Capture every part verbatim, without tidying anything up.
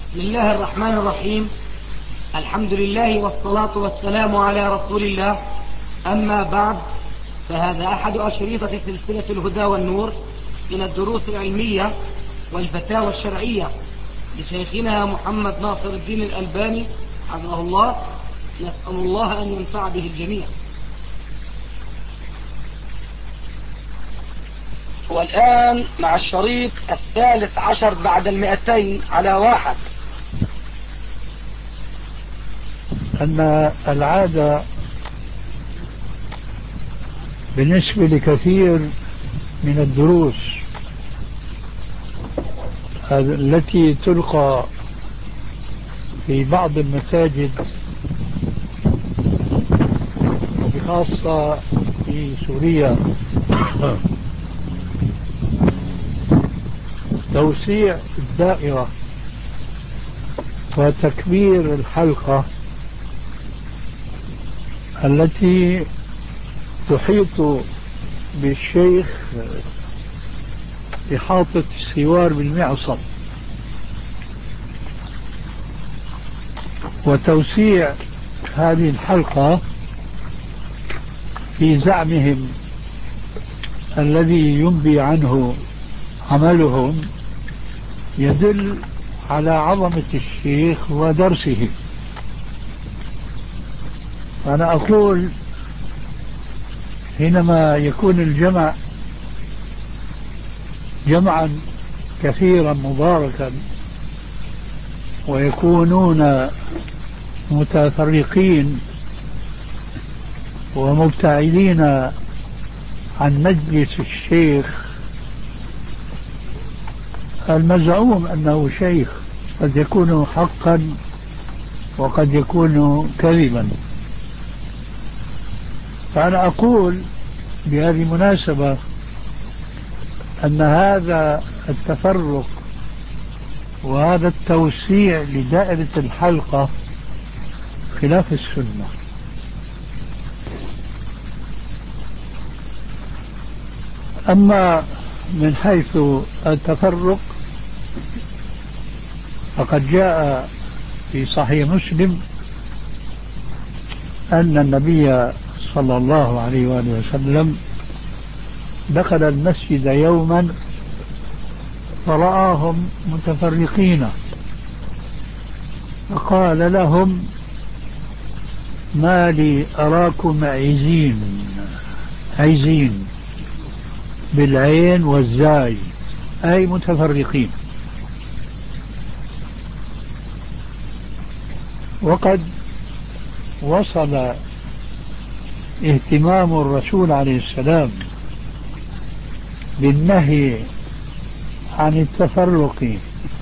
بسم الله الرحمن الرحيم. الحمد لله والصلاة والسلام على رسول الله. أما بعد، فهذا أحد أشريطة سلسلة الهدى والنور من الدروس العلمية والفتاوى الشرعية لشيخنا محمد ناصر الدين الألباني حفظه الله. نسأل الله أن ينفع به الجميع. والآن مع الشريط الثالث عشر بعد المئتين على واحد. أن العادة بالنسبة لكثير من الدروس التي تلقى في بعض المساجد وبخاصة في سوريا توسيع الدائرة وتكبير الحلقة التي تحيط بالشيخ إحاطة السوار بالمعصم، وتوسيع هذه الحلقة في زعمهم الذي ينبي عنه عملهم يدل على عظمة الشيخ ودرسه. أنا أقول حينما يكون الجمع جمعا كثيرا مباركا ويكونون متفرقين ومبتعدين عن مجلس الشيخ المزعوم أنه شيخ، قد يكون حقا وقد يكون كذبا. فأنا أقول بهذه المناسبة أن هذا التفرق وهذا التوسيع لدائرة الحلقة خلاف السنة. أما من حيث التفرق فقد جاء في صحيح مسلم أن النبي صلى الله عليه وآله وسلم دخل المسجد يوما فرآهم متفرقين فقال لهم: ما لي أراكم عزين عزين بالعين والزاي، أي متفرقين. وقد وصل اهتمام الرسول عليه السلام بالنهي عن التفرق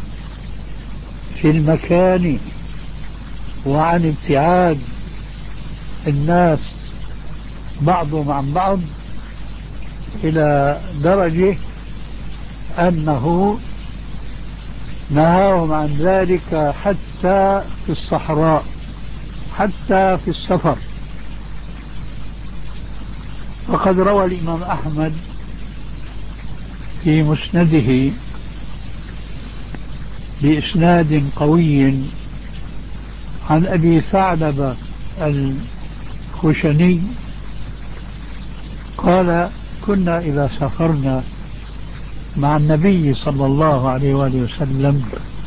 في المكان وعن ابتعاد الناس بعضهم عن بعض إلى درجة أنه نهاهم عن ذلك حتى في الصحراء، حتى في السفر. وقد روى الإمام أحمد في مسنده بإسناد قوي عن أبي ثعلبة الخشني قال: كنا إذا سافرنا مع النبي صلى الله عليه وآله وسلم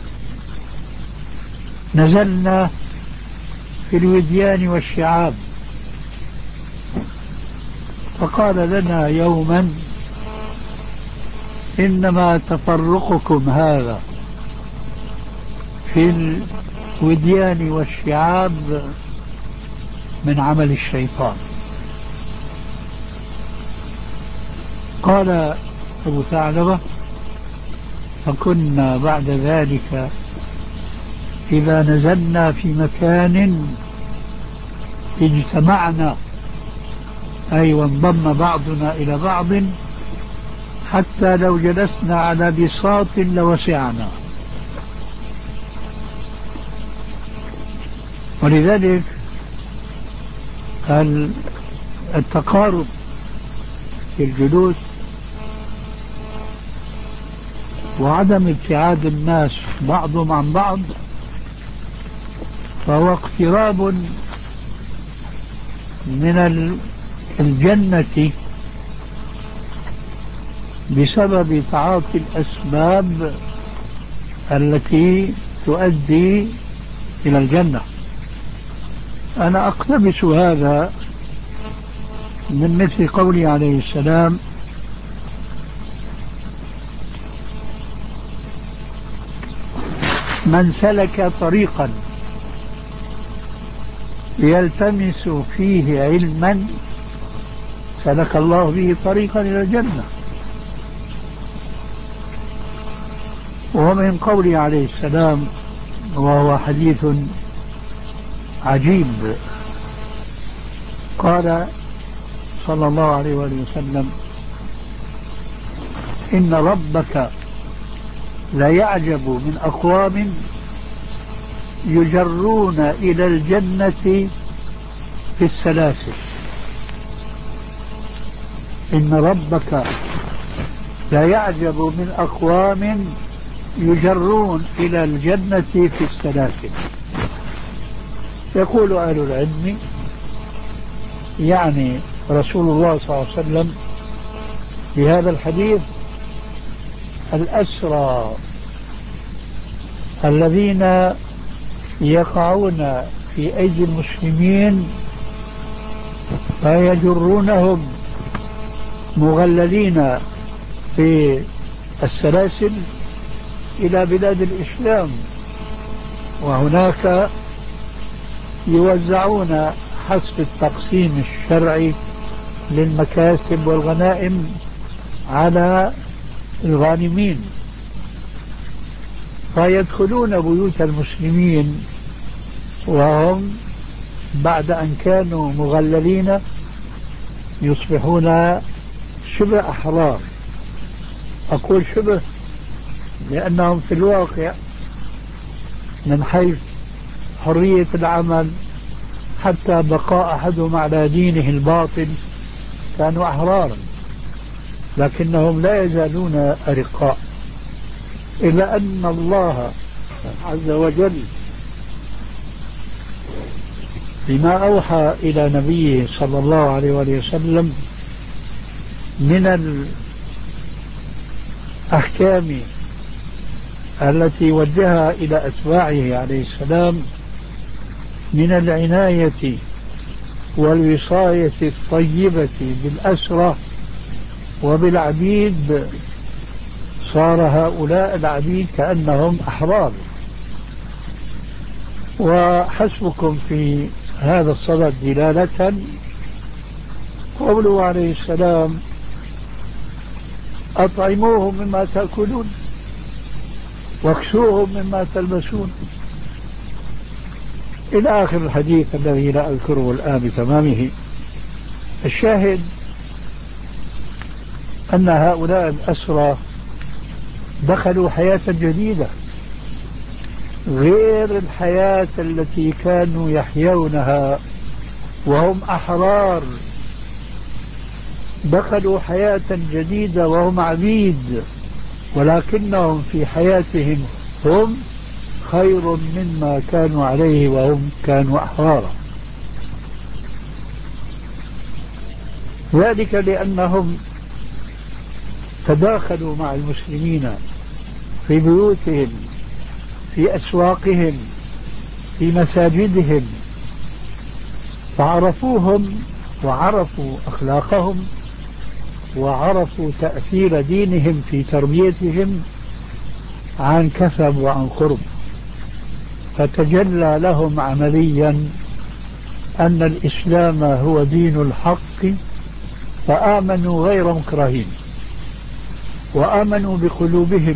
نزلنا في الوديان والشعاب، فقال لنا يوما: إنما تفرقكم هذا في الوديان والشعاب من عمل الشيطان. قال أبو ثعلبة: فكنا بعد ذلك إذا نزلنا في مكان اجتمعنا، أي وانضم بعضنا إلى بعض، حتى لو جلسنا على بساط لوسعنا. ولذلك التقارب في الجلوس وعدم ابتعاد الناس بعضهم عن بعض فهو اقتراب من الجنة بسبب تعاطي الأسباب التي تؤدي إلى الجنة. أنا أقتبس هذا من مثل قوله عليه السلام: من سلك طريقا يلتمس فيه علما سلك الله به طريقا إلى الجنة. ومن قوله عليه السلام، وهو حديث عجيب، قال صلى الله عليه وسلم: إن ربك لا يعجب من أقوام يجرون إلى الجنة في السلاسل. إن ربك لا يعجب من أقوام يجرون إلى الجنة في السلاسل. يقول أهل العلم يعني رسول الله صلى الله عليه وسلم في هذا الحديث الأسرى الذين يقعون في أيدي المسلمين فيجرونهم مغللين في السلاسل إلى بلاد الإسلام، وهناك يوزعون حسب التقسيم الشرعي للمكاسب والغنائم على الغانمين، فيدخلون بيوت المسلمين وهم بعد أن كانوا مغللين يصبحون شبه أحرار. أقول شبه لأنهم في الواقع من حيث حرية العمل حتى بقاء أحدهم على دينه الباطل كانوا أحرارا، لكنهم لا يزالون أرقاء، إلا أن الله عز وجل بما أوحى إلى نبيه صلى الله عليه وسلم من الأحكام التي وجهها إلى أتباعه عليه السلام من العناية والوصاية الطيبة بالأسرى وبالعبيد، صار هؤلاء العبيد كأنهم أحرار. وحسبكم في هذا الصدد دلالة قوله عليه السلام: أطعموهم مما تأكلون واكسوهم مما تلبسون، إلى آخر الحديث الذي لا أذكره الآن بتمامه. الشاهد أن هؤلاء الأسرى دخلوا حياة جديدة غير الحياة التي كانوا يحيونها وهم أحرار، دخلوا حياة جديدة وهم عبيد، ولكنهم في حياتهم هم خير مما كانوا عليه وهم كانوا أحرارا. ذلك لأنهم تداخلوا مع المسلمين في بيوتهم، في أسواقهم، في مساجدهم، فعرفوهم وعرفوا أخلاقهم وعرفوا تأثير دينهم في تربيتهم عن كثب وعن قرب، فتجلى لهم عمليا أن الإسلام هو دين الحق، فآمنوا غير مكرهين، وآمنوا بقلوبهم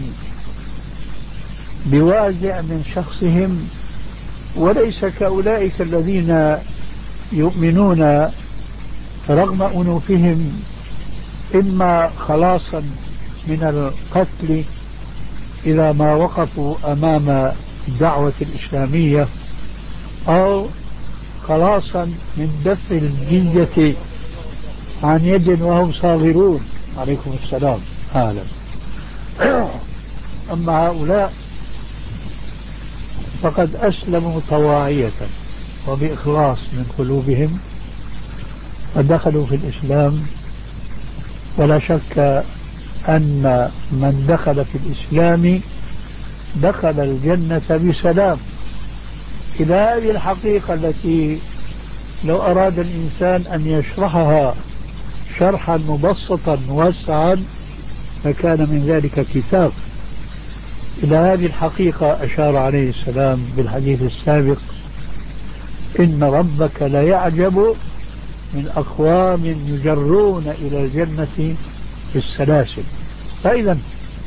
بوازع من شخصهم، وليس كأولئك الذين يؤمنون رغم أنوفهم إما خلاصا من القتل إذا ما وقفوا أمام الدعوة الإسلامية، أو خلاصا من دفع الجزية عن يد وهم صاغرون. عليكم السلام. أهلا. أما هؤلاء فقد أسلموا طواعية وبإخلاص من قلوبهم ودخلوا في الإسلام. ولا شك أن من دخل في الإسلام دخل الجنة بسلام. إلى هذه الحقيقة التي لو أراد الإنسان أن يشرحها شرحا مبسطا واسعا فكان من ذلك كتاب. إلى هذه الحقيقة أشار عليه السلام بالحديث السابق: إن ربك ليعجب من أقوام يجرون إلى الجنة بالسلاسل. فإذا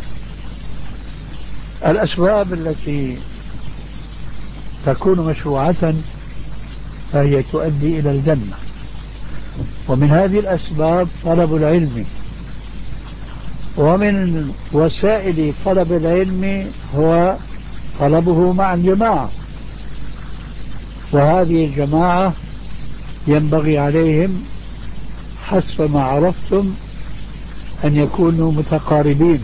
الأسباب التي تكون مشروعة فهي تؤدي إلى الجنة، ومن هذه الأسباب طلب العلم، ومن وسائل طلب العلم هو طلبه مع الجماعة، وهذه الجماعة ينبغي عليهم حسب ما عرفتم أن يكونوا متقاربين،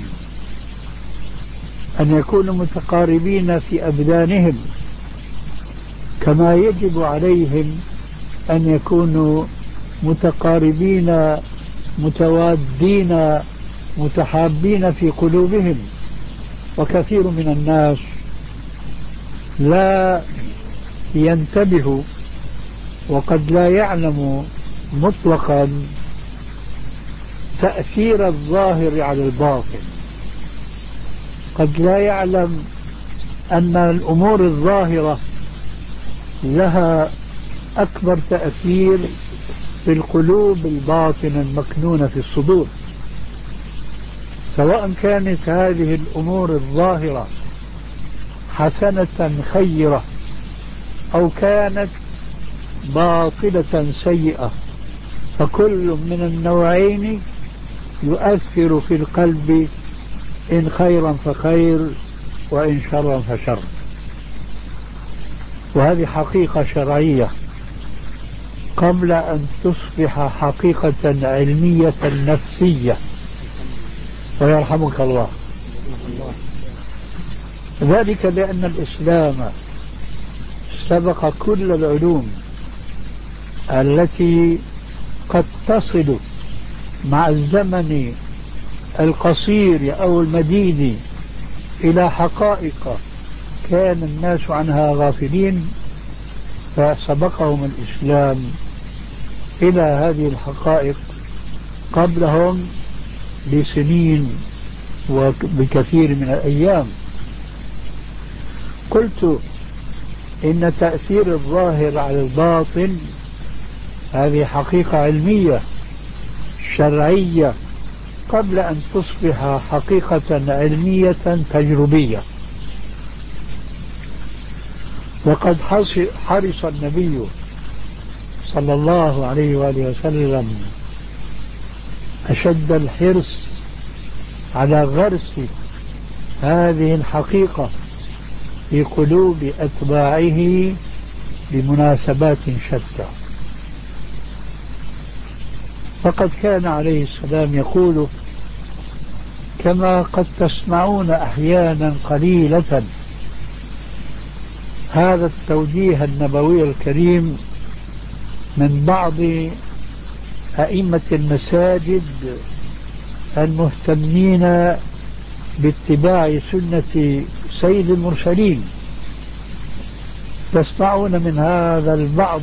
أن يكونوا متقاربين في أبدانهم، كما يجب عليهم أن يكونوا متقاربين متوادين متحابين في قلوبهم. وكثير من الناس لا ينتبه وقد لا يعلم مطلقا تأثير الظاهر على الباطن، قد لا يعلم أن الأمور الظاهرة لها أكبر تأثير في القلوب الباطنة المكنونة في الصدور، سواء كانت هذه الأمور الظاهرة حسنة خيرة أو كانت باطلة سيئة، فكل من النوعين يؤثر في القلب، إن خيرا فخير وإن شرا فشر. وهذه حقيقة شرعية قبل أن تصبح حقيقة علمية نفسية، ويرحمك الله. ذلك لأن الإسلام سبق كل العلوم التي قد تصل مع الزمن القصير أو المديد إلى حقائق كان الناس عنها غافلين، فسبقهم الإسلام إلى هذه الحقائق قبلهم بسنين وبكثير من الأيام. قلت إن تأثير الظاهر على الباطن هذه حقيقة علمية شرعية قبل أن تصبح حقيقة علمية تجربية. وقد حرص النبي صلى الله عليه وآله وسلم أشد الحرص على غرس هذه الحقيقة في قلوب أتباعه بمناسبات شتى. فقد كان عليه السلام يقول كما قد تسمعون أحيانا قليلة هذا التوجيه النبوي الكريم من بعض أئمة المساجد المهتمين باتباع سنة سيد المرسلين. تسمعون من هذا البعض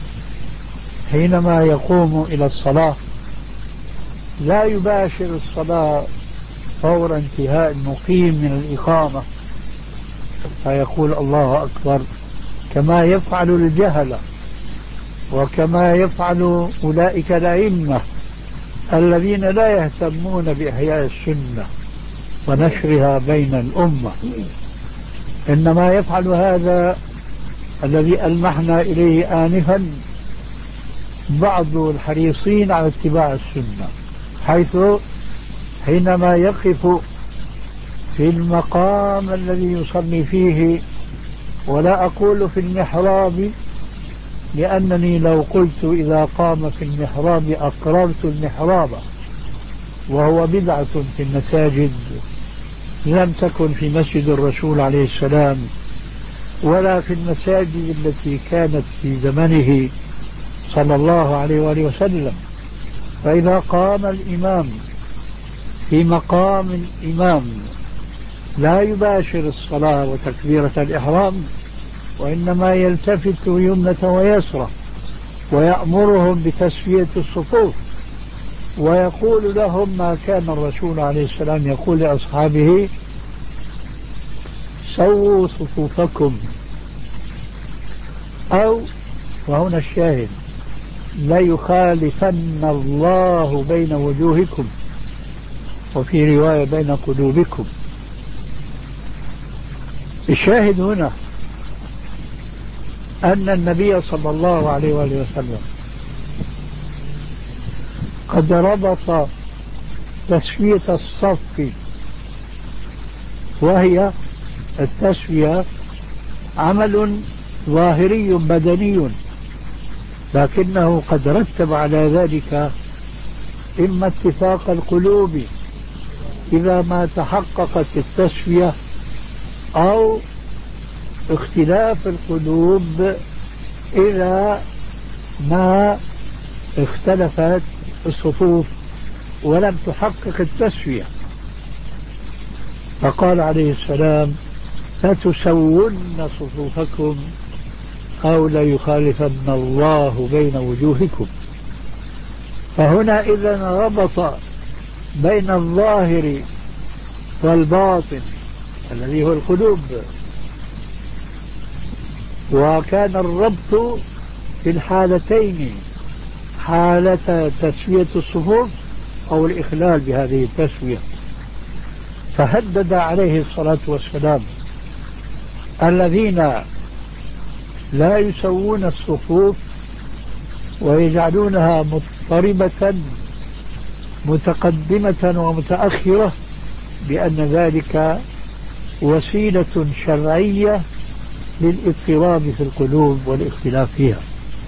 حينما يقوم إلى الصلاة لا يباشر الصلاة فور انتهاء المقيم من الإقامة فيقول الله أكبر كما يفعل الجهلة وكما يفعل أولئك الأئمة الذين لا يهتمون بإحياء السنة ونشرها بين الأمة. إنما يفعل هذا الذي ألمحنا إليه آنفا بعض الحريصين على اتباع السنة، حيث حينما يقف في المقام الذي يصلي فيه، ولا أقول في المحراب لأنني لو قلت إذا قام في المحراب أقررت المحراب وهو بدعة في المساجد لم تكن في مسجد الرسول عليه السلام ولا في المساجد التي كانت في زمنه صلى الله عليه وآله وسلم. فإذا قام الإمام في مقام الإمام لا يباشر الصلاة وتكبيرة الإحرام، وإنما يلتفت يمنة ويسرى ويأمرهم بتسوية الصفوف، ويقول لهم ما كان الرسول عليه السلام يقول لأصحابه: سووا صفوفكم، أو وهنا الشاهد: لا يخالفن الله بين وجوهكم، وفي رواية بين قلوبكم. الشاهد هنا أن النبي صلى الله عليه وآله وسلم قد ربط تسوية الصف، وهي التسوية عمل ظاهري بدني، لكنه قد رتب على ذلك إما اتفاق القلوب إذا ما تحققت التسوية، أو اختلاف القلوب إذا ما اختلفت الصفوف ولم تحقق التسوية. فقال عليه السلام: لتسون صفوفكم أو ليخالفن الله بين وجوهكم. فهنا إذن ربط بين الظاهر والباطن الذي هو القلوب، وكان الربط في الحالتين: حالة تسوية الصفوف أو الإخلال بهذه التسوية. فهدد عليه الصلاة والسلام الذين لا يسوون الصفوف ويجعلونها مضطربة متقدمة ومتأخرة بأن ذلك وسيلة شرعية للاضطراب في القلوب والاختلاف فيها.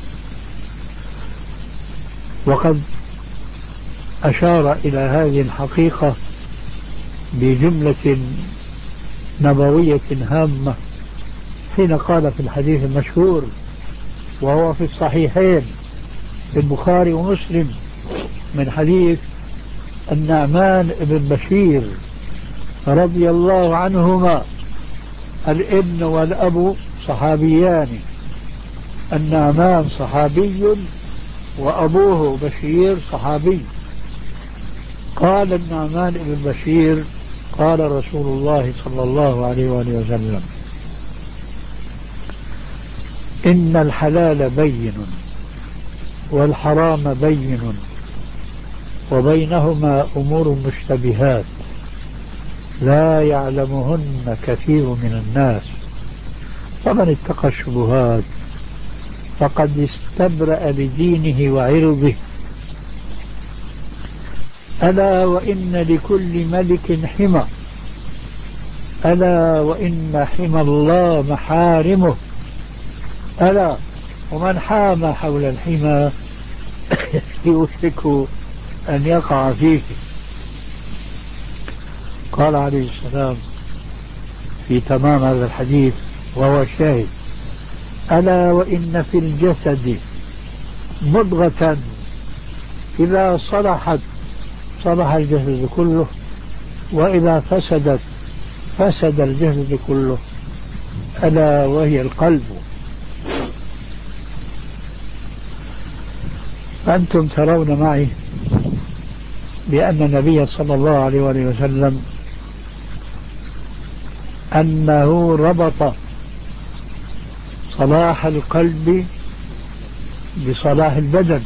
وقد أشار إلى هذه الحقيقة بجملة نبوية هامة حين قال في الحديث المشهور وهو في الصحيحين في البخاري ومسلم من حديث النعمان بن بشير رضي الله عنهما: الابن والأب صحابيان، النعمان صحابي وأبوه بشير صحابي. قال النعمان بن بشير: قال رسول الله صلى الله عليه وآله وسلم: إن الحلال بين والحرام بين وبينهما أمور مشتبهات لا يعلمهن كثير من الناس، فمن اتقى الشبهات فقد استبرأ لدينه وعرضه. ألا وإن لكل ملك حمى، ألا وإن حمى الله محارمه، ألا ومن حام حول الحمى يوشك أن يقع فيه. قال عليه السلام في تمام هذا الحديث وهو شاهد: ألا وإن في الجسد مضغة إذا صلحت صلح الجسد كله، وإذا فسدت فسد الجسد كله، ألا وهي القلب. أنتم ترون معي بأن النبي صلى الله عليه وسلم أنه ربط صلاح القلب بصلاح البدن،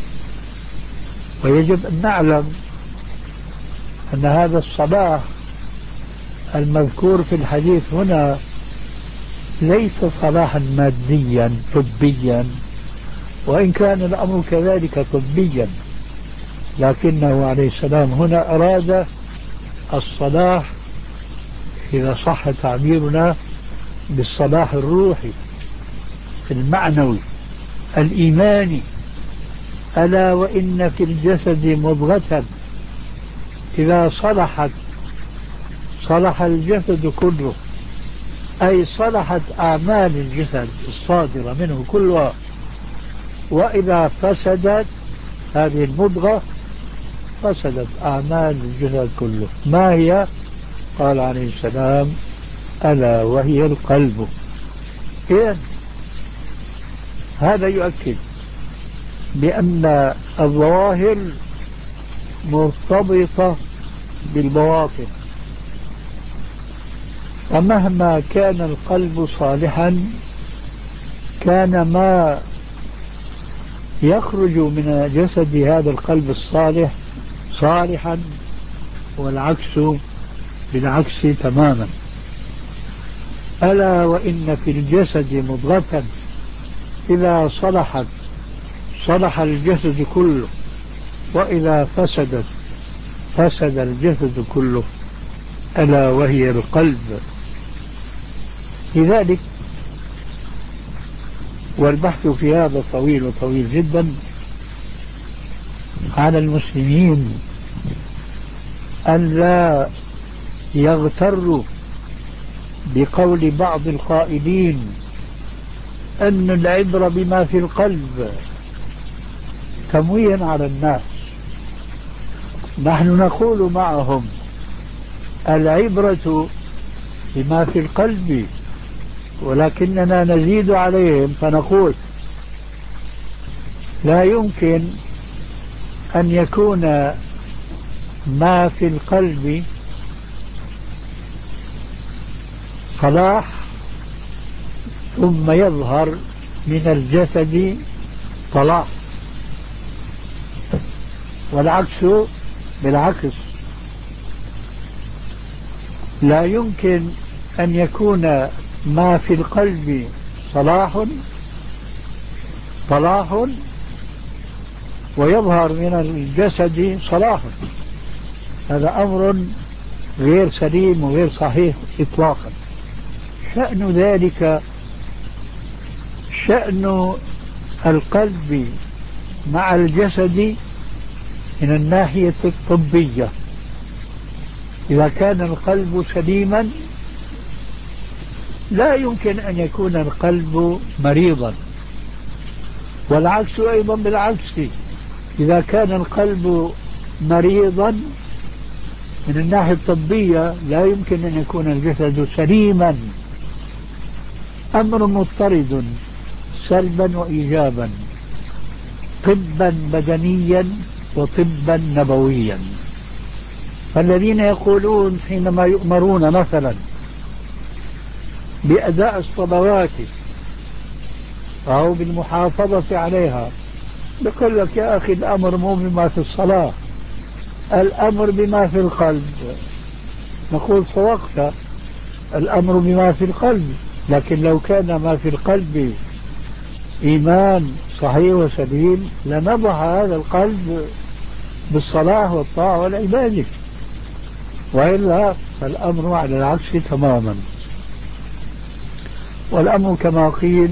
ويجب أن نعلم أن هذا الصلاح المذكور في الحديث هنا ليس صلاحا ماديا طبيا، وإن كان الأمر كذلك طبيا، لكنه عليه السلام هنا أراد الصلاح، إذا صح تعبيرنا، بالصلاح الروحي المعنوي الإيماني. ألا وإن في الجسد مضغة إذا صلحت صلح الجسد كله، أي صلحت أعمال الجسد الصادرة منه كلها، وإذا فسدت هذه المضغة فسدت أعمال الجسد كله. ما هي؟ قال عليه السلام: ألا وهي القلب. إذن هذا يؤكد بأن الظواهر مرتبطة بالبواطن، فمهما كان القلب صالحا كان ما يخرج من جسد هذا القلب الصالح صالحا، والعكس بالعكس تماما. ألا وإن في الجسد مضغة إذا صلحت صلح الجسد كله، وإذا فسدت فسد الجسد كله، ألا وهي القلب. لذلك والبحث في هذا طويل وطويل جدا، على المسلمين أن لا يغتروا بقول بعض القائلين أن العبرة بما في القلب، تمويها على الناس. نحن نقول معهم: العبرة بما في القلب، ولكننا نزيد عليهم فنقول: لا يمكن أن يكون ما في القلب صلاح ثم يظهر من الجسد صلاح، والعكس بالعكس. لا يمكن أن يكون ما في القلب صلاح صلاح ويظهر من الجسد صلاح. هذا أمر غير سليم وغير صحيح إطلاقا. شأن ذلك شأن القلب مع الجسد من الناحية الطبية. إذا كان القلب سليما لا يمكن أن يكون القلب مريضا، والعكس أيضا بالعكس. إذا كان القلب مريضا من الناحية الطبية لا يمكن أن يكون الجسد سليما. أمر مضطرد سلبا وإيجابا، طبا بدنيا وطبا نبويا. فالذين يقولون حينما يؤمرون مثلا بأداء الصلوات أو بالمحافظة عليها، يقول لك: يا أخي الأمر مو بما في الصلاة، الأمر بما في القلب. نقول: صدقت، الأمر بما في القلب، لكن لو كان ما في القلب إيمان صحيح وسليم لنضح هذا القلب بالصلاة والطاعة والعبادة، وإلا فالأمر على العكس تماما. والأمر كما قيل: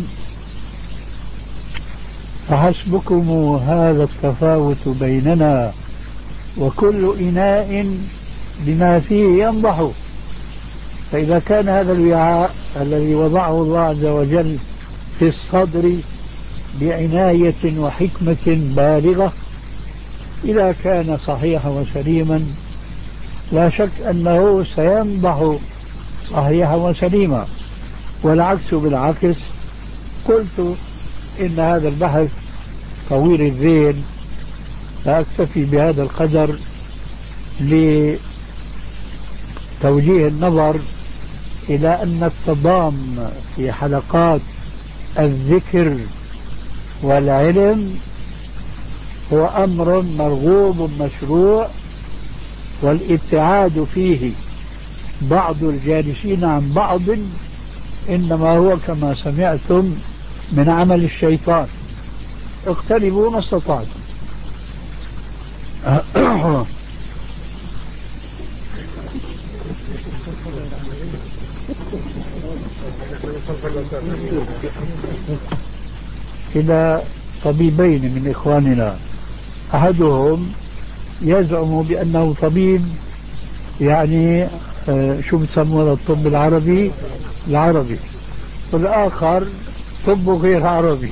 فحسبكم هذا التفاوت بيننا وكل إناء بما فيه ينضح. فإذا كان هذا الوعاء الذي وضعه الله عز وجل في الصدر بعناية وحكمة بالغة إذا كان صحيحا وسليما لا شك أنه سينضح صحيحا وسليما، والعكس بالعكس. قلت إن هذا البحث طويل الذيل، فأكتفي بهذا القدر لتوجيه النظر إلى أن التضام في حلقات الذكر والعلم هو أمر مرغوب مشروع، والابتعاد فيه بعض الجالسين عن بعض إنما هو كما سمعتم من عمل الشيطان. اقتربوا ما استطعتم. إلى طبيبين من إخواننا، أحدهم يزعم بأنه طبيب يعني آه شو بسموه الطب العربي العربي، والآخر طب غير عربي.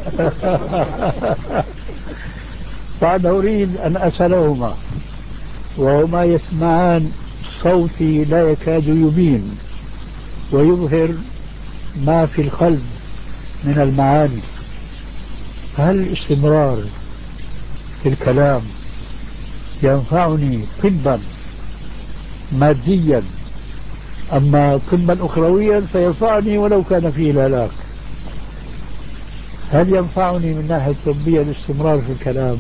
فأنا أريد أن أسألهما وهما يسمعان صوتي لا يكاد يبين ويظهر ما في القلب من المعاني، هل الاستمرار في الكلام ينفعني طبا ماديا، أما طبا أخرويا فينفعني ولو كان فيه الهلاك؟ هل ينفعني من ناحية طبية الاستمرار في الكلام؟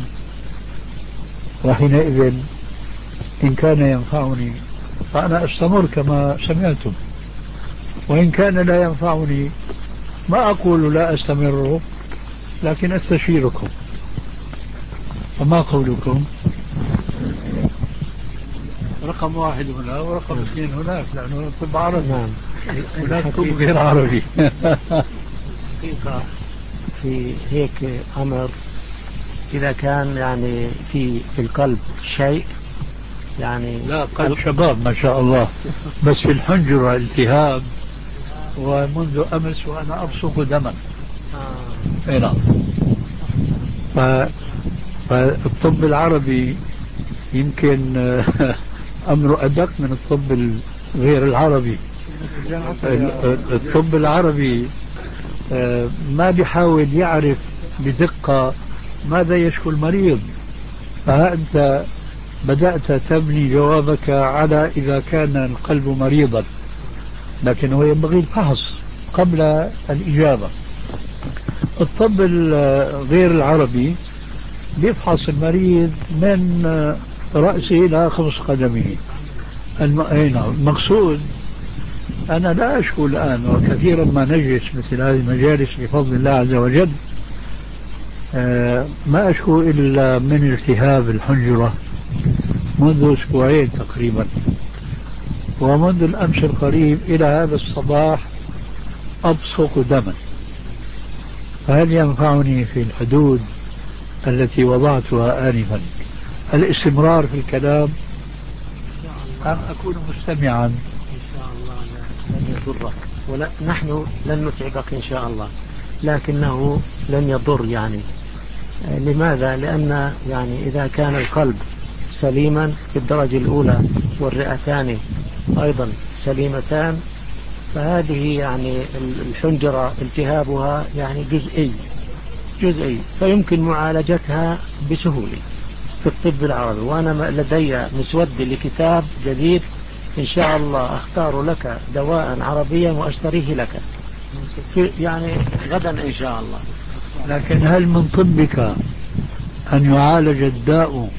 وحينئذ إن كان ينفعني فأنا أستمر كما سمعتم، وإن كان لا ينفعني ما أقول لا أستمر، لكن أستشيركم. فما قولكم؟ رقم واحد هنا ورقم اثنين هناك، لأنه طب عربي. نعم. هناك طب غير عربي. حقيقة في هيك أمر إذا كان يعني في في القلب شيء يعني لا قلب شباب ما شاء الله، بس في الحنجرة التهاب ومنذ أمس وأنا أبصق دما. آه. نعم. ف... فالطب العربي يمكن أمره أدق من الطب الغير العربي. الطب العربي ما بيحاول يعرف بدقة ماذا يشكو المريض، فأنت بدأت تبني جوابك على إذا كان القلب مريضا، لكن هو ينبغي الفحص قبل الإجابة. الطب الغير العربي بيفحص المريض من رأسه إلى خمس قدمه. المقصود أنا لا أشكو الآن، وكثيرا ما نجلس مثل هذه المجالس بفضل الله عز وجل ما أشكو إلا من التهاب الحنجرة منذ أسبوعين تقريبا، ومنذ الأمس القريب إلى هذا الصباح أبصق دما. فهل ينفعني في الحدود التي وضعتها آنفا الاستمرار في الكلام أم أكون مستمعا؟ إن شاء الله لن يضرك، ولا نحن لن نتعبك إن شاء الله، لكنه لن يضر. يعني لماذا؟ لأن يعني إذا كان القلب سليما في الدرجة الأولى والرئتان أيضا سليمتان، فهذه يعني الحنجرة التهابها يعني جزئي جزئي فيمكن معالجتها بسهولة في الطب العربي. وأنا لدي مسودة لكتاب جديد إن شاء الله أختار لك دواء عربيا وأشتريه لك يعني غدا إن شاء الله. لكن هل من طبك أن يعالج الداء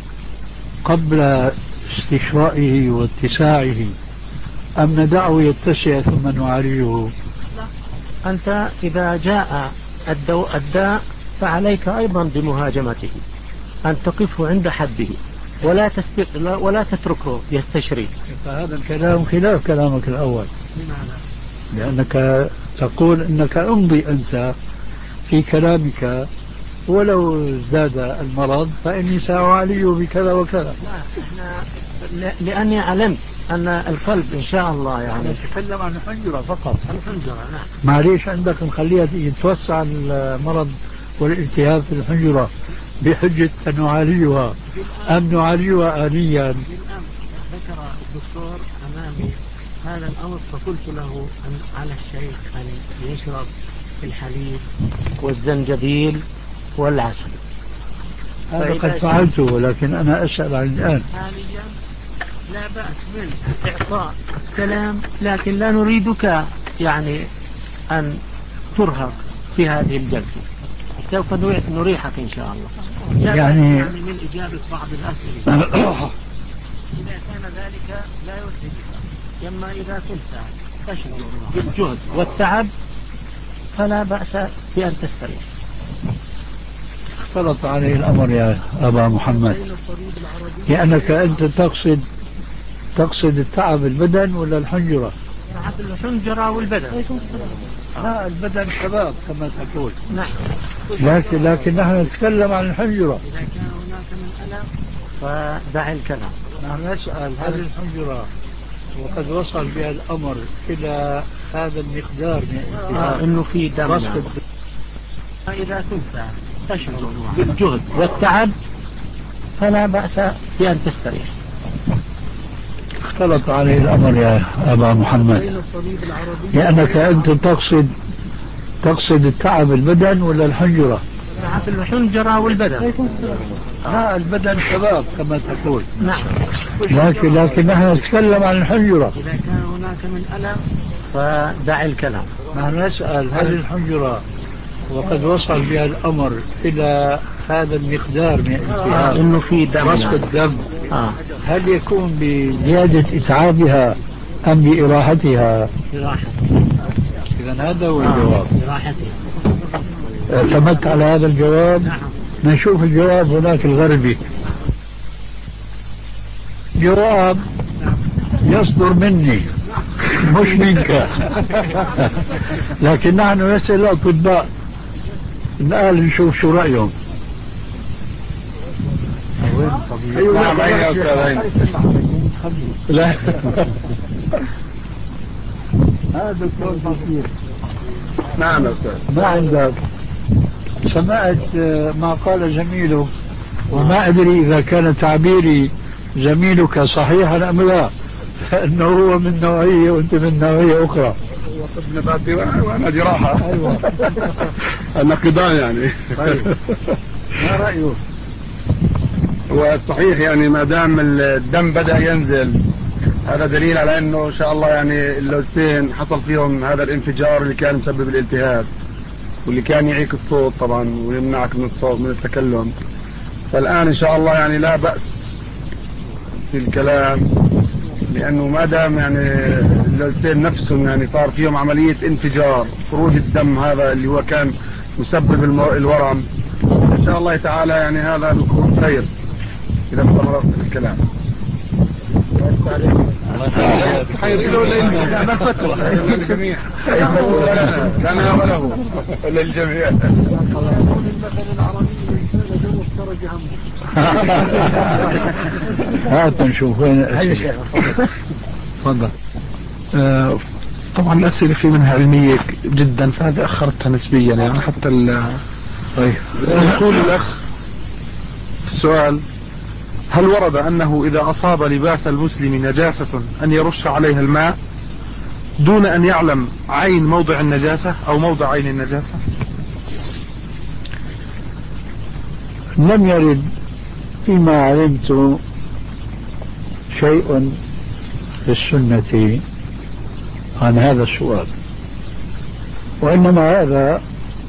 قبل استشرائه واتساعه، أم ندعه يتسع ثم نعالجه؟ لا. أنت إذا جاء الدواء الداء فعليك أيضا بمهاجمته، أن تقفه عند حده ولا تستق... ولا تتركه يستشري. فهذا الكلام خلاف كلامك الأول. لماذا؟ لأنك تقول أنك امضي أنت في كلامك ولو ازداد المرض فإني سأعالجه بكذا وكذا. لا احنا لأني علمت أن القلب إن شاء الله يعني نتكلم عن الحنجرة فقط. الحنجرة نعم. معليش عندك نخليها يتوسع المرض والالتهاب في الحنجرة بحجة أن نعالجها أم نعالجها آليا؟ ذكر الدكتور أمامي هذا الأمر فقلت له أن على الشيخ أن يشرب الحليب والزنجبيل والعسل. هذا قد فعلته، ولكن أنا أسأل عن الآن. حاليا لا بأس من إعطاء كلام، لكن لا نريدك يعني أن ترهق في هذه الجلسة، سوف نريحك إن شاء الله. يعني, يعني من إجابة بعض الأسئلة إذا كان ذلك لا يرهقك، أما إذا كنت تشعر بالجهد والتعب فلا بأس بأن تستريح. اختلط عليه الأمر يا أبا محمد، لأنك أنت تقصد تقصد التعب البدن ولا الحنجرة؟ الحنجرة والبدن. لا البدن شباب كما تقول. نعم. لكن لكن نحن نتكلم عن الحنجرة. إذا كان هناك من ألم فدع الكلام. نحن نسأل هل الحنجرة وقد وصل بها الأمر إلى هذا المقدار من آه إنه في دم يعني. إذا كنت تشعر بالجهد والتعب فلا بأس بأن تستريح. اختلط عليه الأمر يا أبا محمد، لأنك أنت تقصد تقصد التعب البدن ولا الحنجرة؟ تعب الحنجرة والبدن. لا البدن شباب كما تقول. نعم. لكن لكن نحن نتكلم عن الحنجرة. إذا كان هناك من ألم فدع الكلام. نحن نسأل هل الحنجرة وقد وصل بها الأمر إلى هذا المقدار من الالتهاب آه إنه في دم رصف يعني. الدم آه. هل يكون بزيادة إتعابها أم بإراحتها؟ إراحة. إذا هذا هو الجواب. آه. إراحتها. اعتمدت على هذا الجواب. نعم. نشوف الجواب هناك الغربي. جواب يصدر مني مش منك. لكن نحن نسأل الأطباء الآن نشوف شو رأيهم. أيوة نعم يا أستاذ. لا هذا التوفيق. نعم يا أستاذ. ما عندك سمعت ما قال زميله، وما أدري إذا كان تعبيري زميلك صحيحا أم لا، فإنه هو من نوعية وأنت من نوعية أخرى. وأنا جراحة. أيوة. النقدان يعني. طيب ما رأيه؟ والصحيح يعني ما دام الدم بدأ ينزل هذا دليل على أنه إن شاء الله يعني اللوزتين حصل فيهم هذا الانفجار اللي كان مسبب الالتهاب واللي كان يعيق الصوت طبعا ويمنعك من الصوت من التكلم. فالآن إن شاء الله يعني لا بأس في الكلام، لأنه ما دام يعني اللوزتين نفسهم يعني صار فيهم عملية انفجار خروج الدم هذا اللي هو كان مسبب الورم، إن شاء الله تعالى يعني هذا بيكون خير إذا استمرت في الكلام. حيصلوا لنا ما فترة للجميع لنا وله للجميع. هات نشوف وين. تفضل. آه طبعا الأسئلة في منها علمية جدا فهذا أخرتها نسبيا يعني حتى ال. طيب يقول الأخ السؤال: هل ورد أنه إذا أصاب لباس المسلم نجاسة أن يرش عليها الماء دون أن يعلم عين موضع النجاسة أو موضع عين النجاسة؟ لم يرد فيما علمت شيء في السنة عن هذا السؤال، وإنما هذا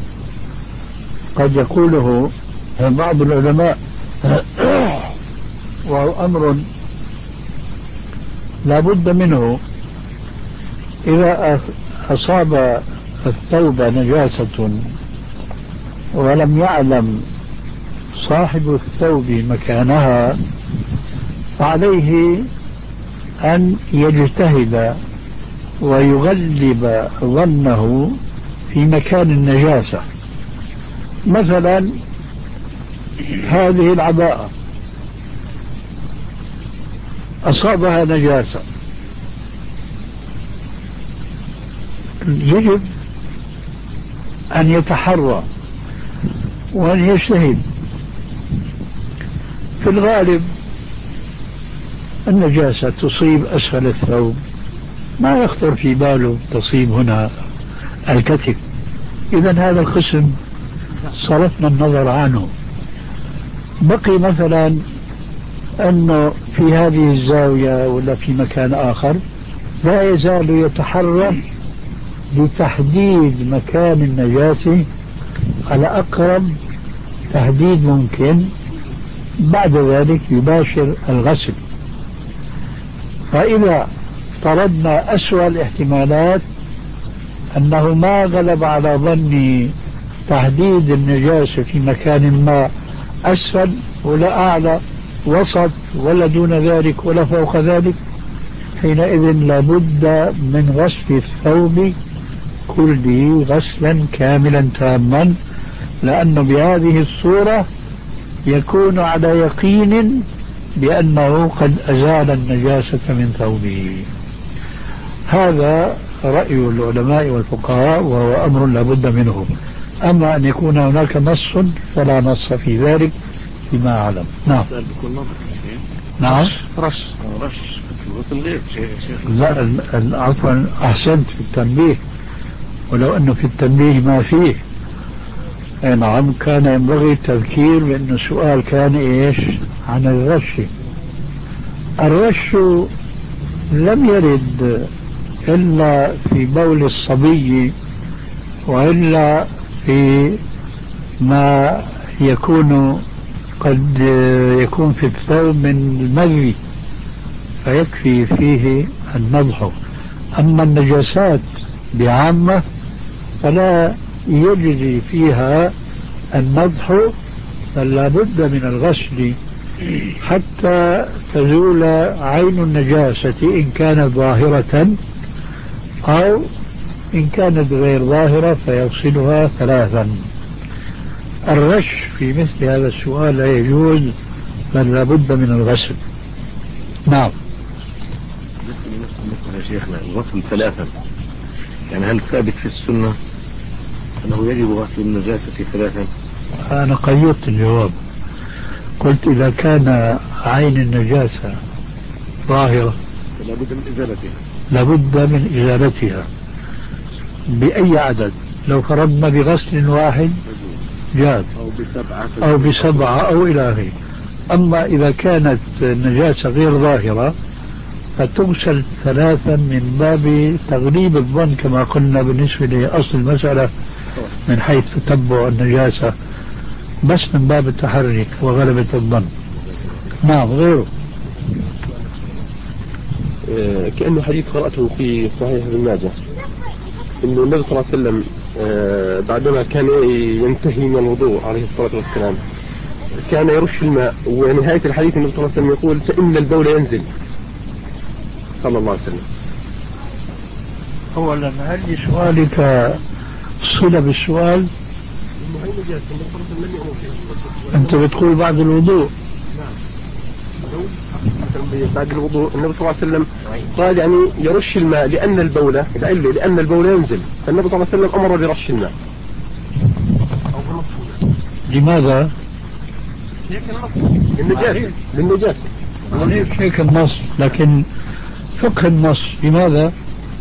قد يقوله بعض العلماء، وهو أمر لا بد منه. إذا أصاب الثوب نجاسة ولم يعلم صاحب الثوب مكانها فعليه أن يجتهد ويغلب ظنه في مكان النجاسة. مثلا هذه العباءة أصابها نجاسة، يجب أن يتحرى وأن يجتهد. في الغالب النجاسة تصيب أسفل الثوب، ما يخطر في باله تصيب هنا الكتف، إذن هذا القسم صرفنا النظر عنه. بقي مثلا أنه في هذه الزاوية ولا في مكان آخر لا يزال يتحرى لتحديد مكان النجاسة على أقرب تحديد ممكن، بعد ذلك يباشر الغسل. فإذا طردنا أسوأ الاحتمالات أنه ما غلب على ظني تحديد النجاسة في مكان ما أسفل ولا أعلى وسط ولا دون ذلك ولا فوق ذلك، حينئذ لابد من غسل الثوب كله غسلا كاملا تاما، لأنه بهذه الصورة يكون على يقين بأنه قد أزال النجاسة من ثوبه. هذا رأي العلماء والفقهاء وهو أمر لا بد منه. أما أن يكون هناك نص فلا نص في ذلك فيما أعلم. نعم. نعم. رش رش بس غير شيخ. لا عفوا أحسنت في التنبيه، ولو أنه في التنبيه ما فيه. أي نعم، كان ينبغي التذكير بأن السؤال كان إيش عن الرش. الرش لم يرد إلا في بول الصبي، وإلا في ما يكون قد يكون في الثوب من المذي فيكفي فيه النضح. أما النجاسات بعامة فلا يجري فيها النضح، بل لا بد من الغسل حتى تزول عين النجاسة إن كانت ظاهرة، أو إن كانت غير ظاهرة فيغسلها ثلاثا. الرش في مثل هذا السؤال لا يجوز، بل لا بد من الغسل. نعم. يا شيخنا الغسل ثلاثا، يعني هل ثابت في السنة أنه يجب غسل النجاسة ثلاثا؟ أنا قيدت الجواب، قلت إذا كان عين النجاسة ظاهرة لابد من إزالتها لابد من إزالتها بأي عدد. لو فرضنا بغسل واحد جاز، أو بسبعة أو بسبعة أو إلى آخره. أما إذا كانت النجاسة غير ظاهرة فتغسل ثلاثا من باب تغليب الظن كما قلنا بالنسبة لأصل المسألة من حيث تتبع النجاسة، بس من باب التحرك وغلبة الظن. نعم. غيره آه كأنه حديث قرأته في صحيح ابن ماجه إنه النبي صلى الله عليه وسلم آه بعدما كان ينتهي من الوضوء عليه الصلاة والسلام كان يرش الماء، ونهاية الحديث النبي صلى الله عليه وسلم يقول فإن البول ينزل صلى الله عليه وسلم. أولا هل لسؤالك صلة بالسؤال؟ أنت بتقول بعد الوضوء. بعد الوضوء النبي صلى الله عليه وسلم قال يعني يرش الماء لأن البول العلة لأن البول ينزل، فالنبي صلى الله عليه وسلم أمر برش الماء. لماذا؟ للنجاسة. للنجاسة هيك النص، لكن فقه النص لماذا؟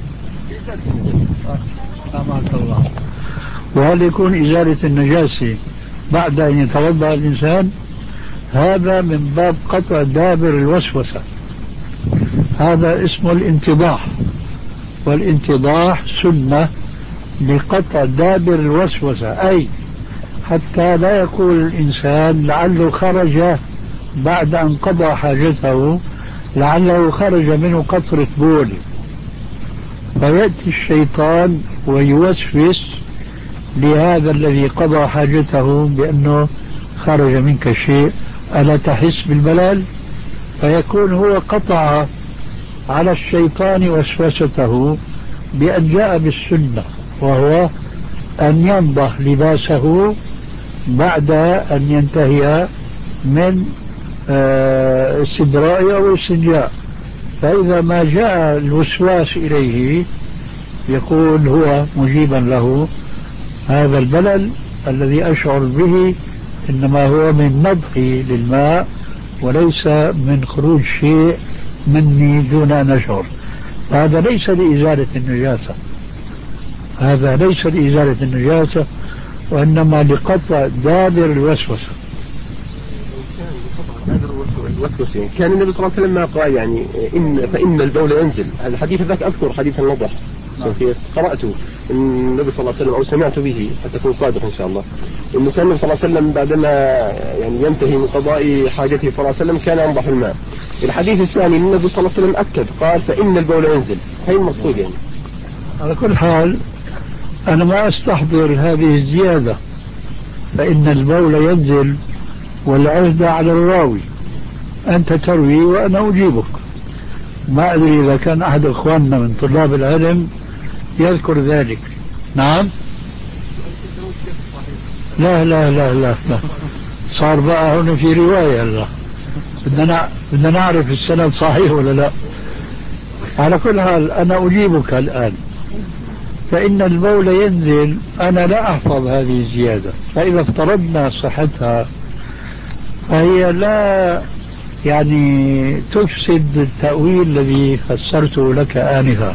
سامحك الله. وهل يكون إزالة النجاسة بعد أن يتوضأ الإنسان؟ هذا من باب قطع دابر الوسوسة، هذا اسمه الانتضاح، والانتضاح سنة لقطع دابر الوسوسة، أي حتى لا يقول الإنسان لعله خرج بعد أن قضى حاجته، لعله خرج منه قطرة بول، فيأتي الشيطان ويوسوس لهذا الذي قضى حاجته بأنه خرج منك شيء، ألا تحس بالملل؟ فيكون هو قطع على الشيطان وسوسته بأن جاء بالسنة، وهو أن ينضح لباسه بعد أن ينتهي من استدراء أو استنجاء. فإذا ما جاء الوسواس إليه يقول هو مجيبا له هذا البلل الذي أشعر به إنما هو من نضحي للماء وليس من خروج شيء مني دون أن أشعر. هذا ليس لإزالة النجاسة، هذا ليس لإزالة النجاسة، وإنما لقطع دابر الوسوسة. الوسوسة كان النبي صلى الله عليه وسلم ما قال يعني إن فإن البول ينزل. الحديث ذاك أذكر حديث النضح قرأته النبي صلى الله عليه وسلم أو سمعت به حتى أكون صادق إن شاء الله، إنه كان النبي صلى الله عليه وسلم بعدما يعني ينتهي من قضاء حاجته صلى الله عليه وسلم كان ينضح الماء. الحديث الثاني النبي صلى الله عليه وسلم أكد قال فإن البول ينزل. هي المقصود يعني. على كل حال أنا ما أستحضر هذه الزيادة، فإن البول ينزل والعهدة على الراوي، أنت تروي وأنا أجيبك. ما أدري إذا كان أحد إخواننا من طلاب العلم يذكر ذلك. نعم. لا لا لا لا, لا. صار بقى هنا في رواية. لا بدنا بدنا نعرف السند صحيح ولا لا. على كل حال أنا أجيبك الآن. فإن البول ينزل، أنا لا أحفظ هذه الزيادة، فإذا افترضنا صحتها فهي لا يعني تفسد التأويل الذي فسرته لك آنفا،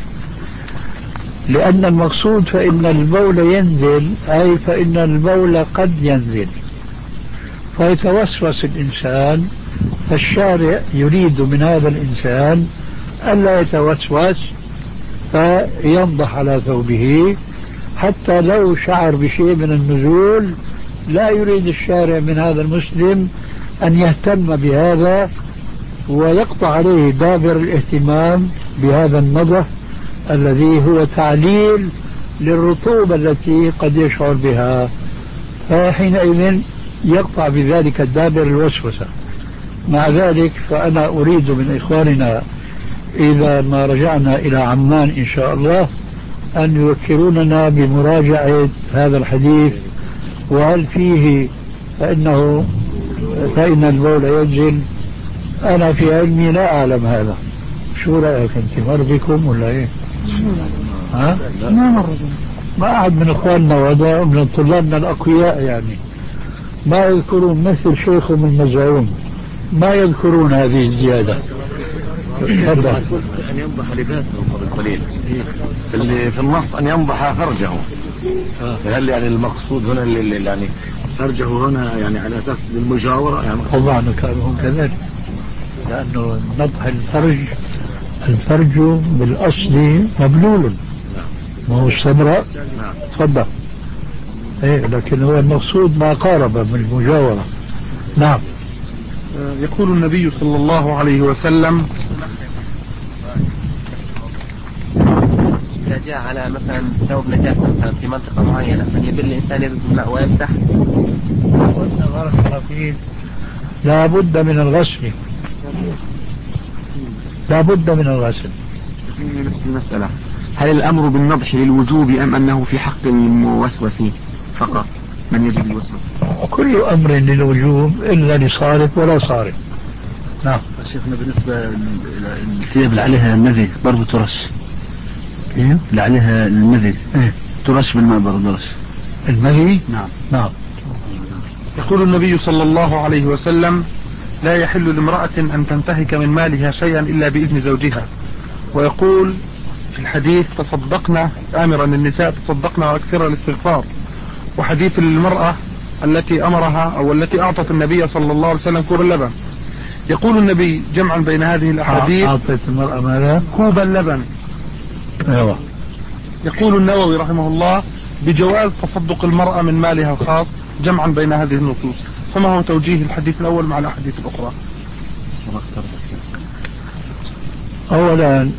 لأن المقصود فإن البول ينزل أي فإن البول قد ينزل فيتوسوس الإنسان، فالشارع يريد من هذا الإنسان ألا يتوسوس فينضح على ثوبه، حتى لو شعر بشيء من النزول لا يريد الشارع من هذا المسلم أن يهتم بهذا ويقطع عليه دابر الاهتمام بهذا النضح الذي هو تعليل للرطوبة التي قد يشعر بها، فحينئذ يقطع بذلك الدابر الوسوسة. مع ذلك فأنا أريد من إخواننا إذا ما رجعنا إلى عمان إن شاء الله أن يذكروننا بمراجعة هذا الحديث، وهل فيه فإنه فإن البول ينزل. أنا في علمي لا أعلم هذا. شو رأيك أنت؟ مر بكم ولا إيه؟ ها؟ ما مر ما أحد من إخواننا وهذا من طلابنا الأقوياء يعني ما يذكرون، مثل شيخهم المزعوم ما يذكرون هذه الزيادة. أن ينضح لباسه قبل قليل، اللي في النص أن ينضح فرجه، فهل يعني المقصود هنا اللي يعني فرجه هنا يعني على أساس المجاورة يعني؟ طبعا كانوا كذلك، لأنه نضح الفرج الفرج بالأصل مبلول ما هو استمرأ. تفضل. إيه لكن هو المقصود ما قارب من المجاورة. نعم. يقول النبي صلى الله عليه وسلم إذا جاء على مثلا ثوب نجاسة مثلا في منطقة معينة فليبل الإنسان يده بالماء ويمسح. بارك الله فيك. لا بد من الغسل، لا بد من الغسل. نفس المسألة، هل الأمر بالنضح للوجوب أم أنه في حق الموسوس فقط من يجب الوسوس؟ كل أمر للوجوب إلا لصارف ولا صارف. نعم. شيخنا بالنسبة للثياب اللي عليها المذي برضو ترش، إيه؟ اللي عليها المذي إيه؟ ترش بالماء برضو ترش المذي؟ نعم. نعم. يقول النبي صلى الله عليه وسلم لا يحل لامرأة أن تنتهك من مالها شيئا إلا بإذن زوجها، ويقول في الحديث تصدقنا آمرا النساء تصدقنا وأكثر الاستغفار، وحديث المرأة التي أمرها أو التي أعطت النبي صلى الله عليه وسلم كوب اللبن. يقول النبي جمعا بين هذه الأحاديث أعطت المرأة ماذا؟ كوب اللبن. أيوة. يقول النووي رحمه الله بجواز تصدق المرأة من مالها الخاص جمعا بين هذه النصوص، فما هو توجيه الحديث الأول مع الأحاديث الأخرى؟ أولا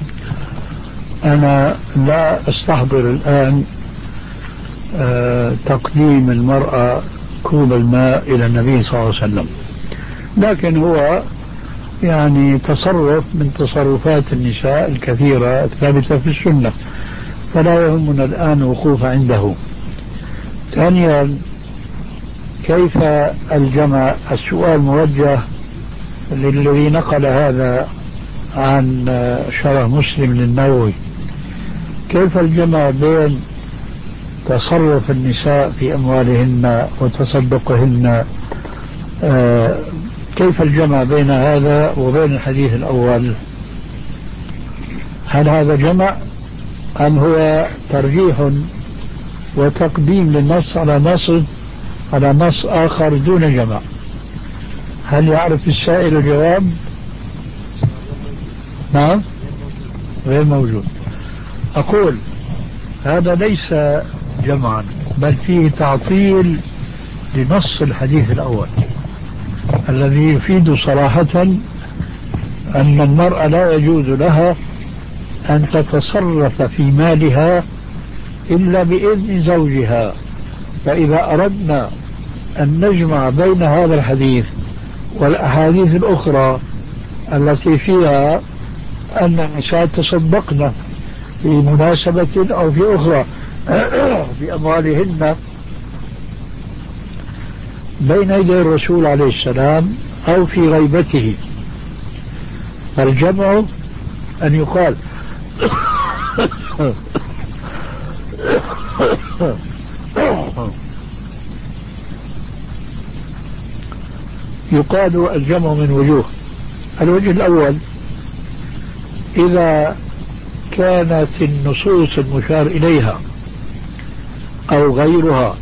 أنا لا أستحضر الآن أه تقديم المرأة كوب الماء إلى النبي صلى الله عليه وسلم، لكن هو يعني تصرف من تصرفات النساء الكثيرة الثابتة في السنة، فلا يهمنا الآن وقوف عنده. ثانيا كيف الجمع؟ السؤال موجه للذي نقل هذا عن شرح مسلم للنووي. كيف الجمع بين تصرف النساء في أموالهن وتصدقهن؟ آه كيف الجمع بين هذا وبين الحديث الأول؟ هل هذا جمع أم هو ترجيح وتقديم للنص على نص على نص آخر دون جمع؟ هل يعرف السائل الجواب؟ نعم غير موجود. أقول هذا ليس جمعا بل فيه تعطيل لنص الحديث الأول الذي يفيد صراحة أن المرأة لا يجوز لها أن تتصرف في مالها إلا بإذن زوجها. فإذا أردنا أن نجمع بين هذا الحديث والأحاديث الأخرى التي فيها أن النساء تصدقن في مناسبة أو في أخرى بأموالهن بين يدي الرسول عليه السلام أو في غيبته، فالجمع أن يقال يقال الجمع من وجوه. الوجه الأول: إذا كانت النصوص المشار إليها أو غيرها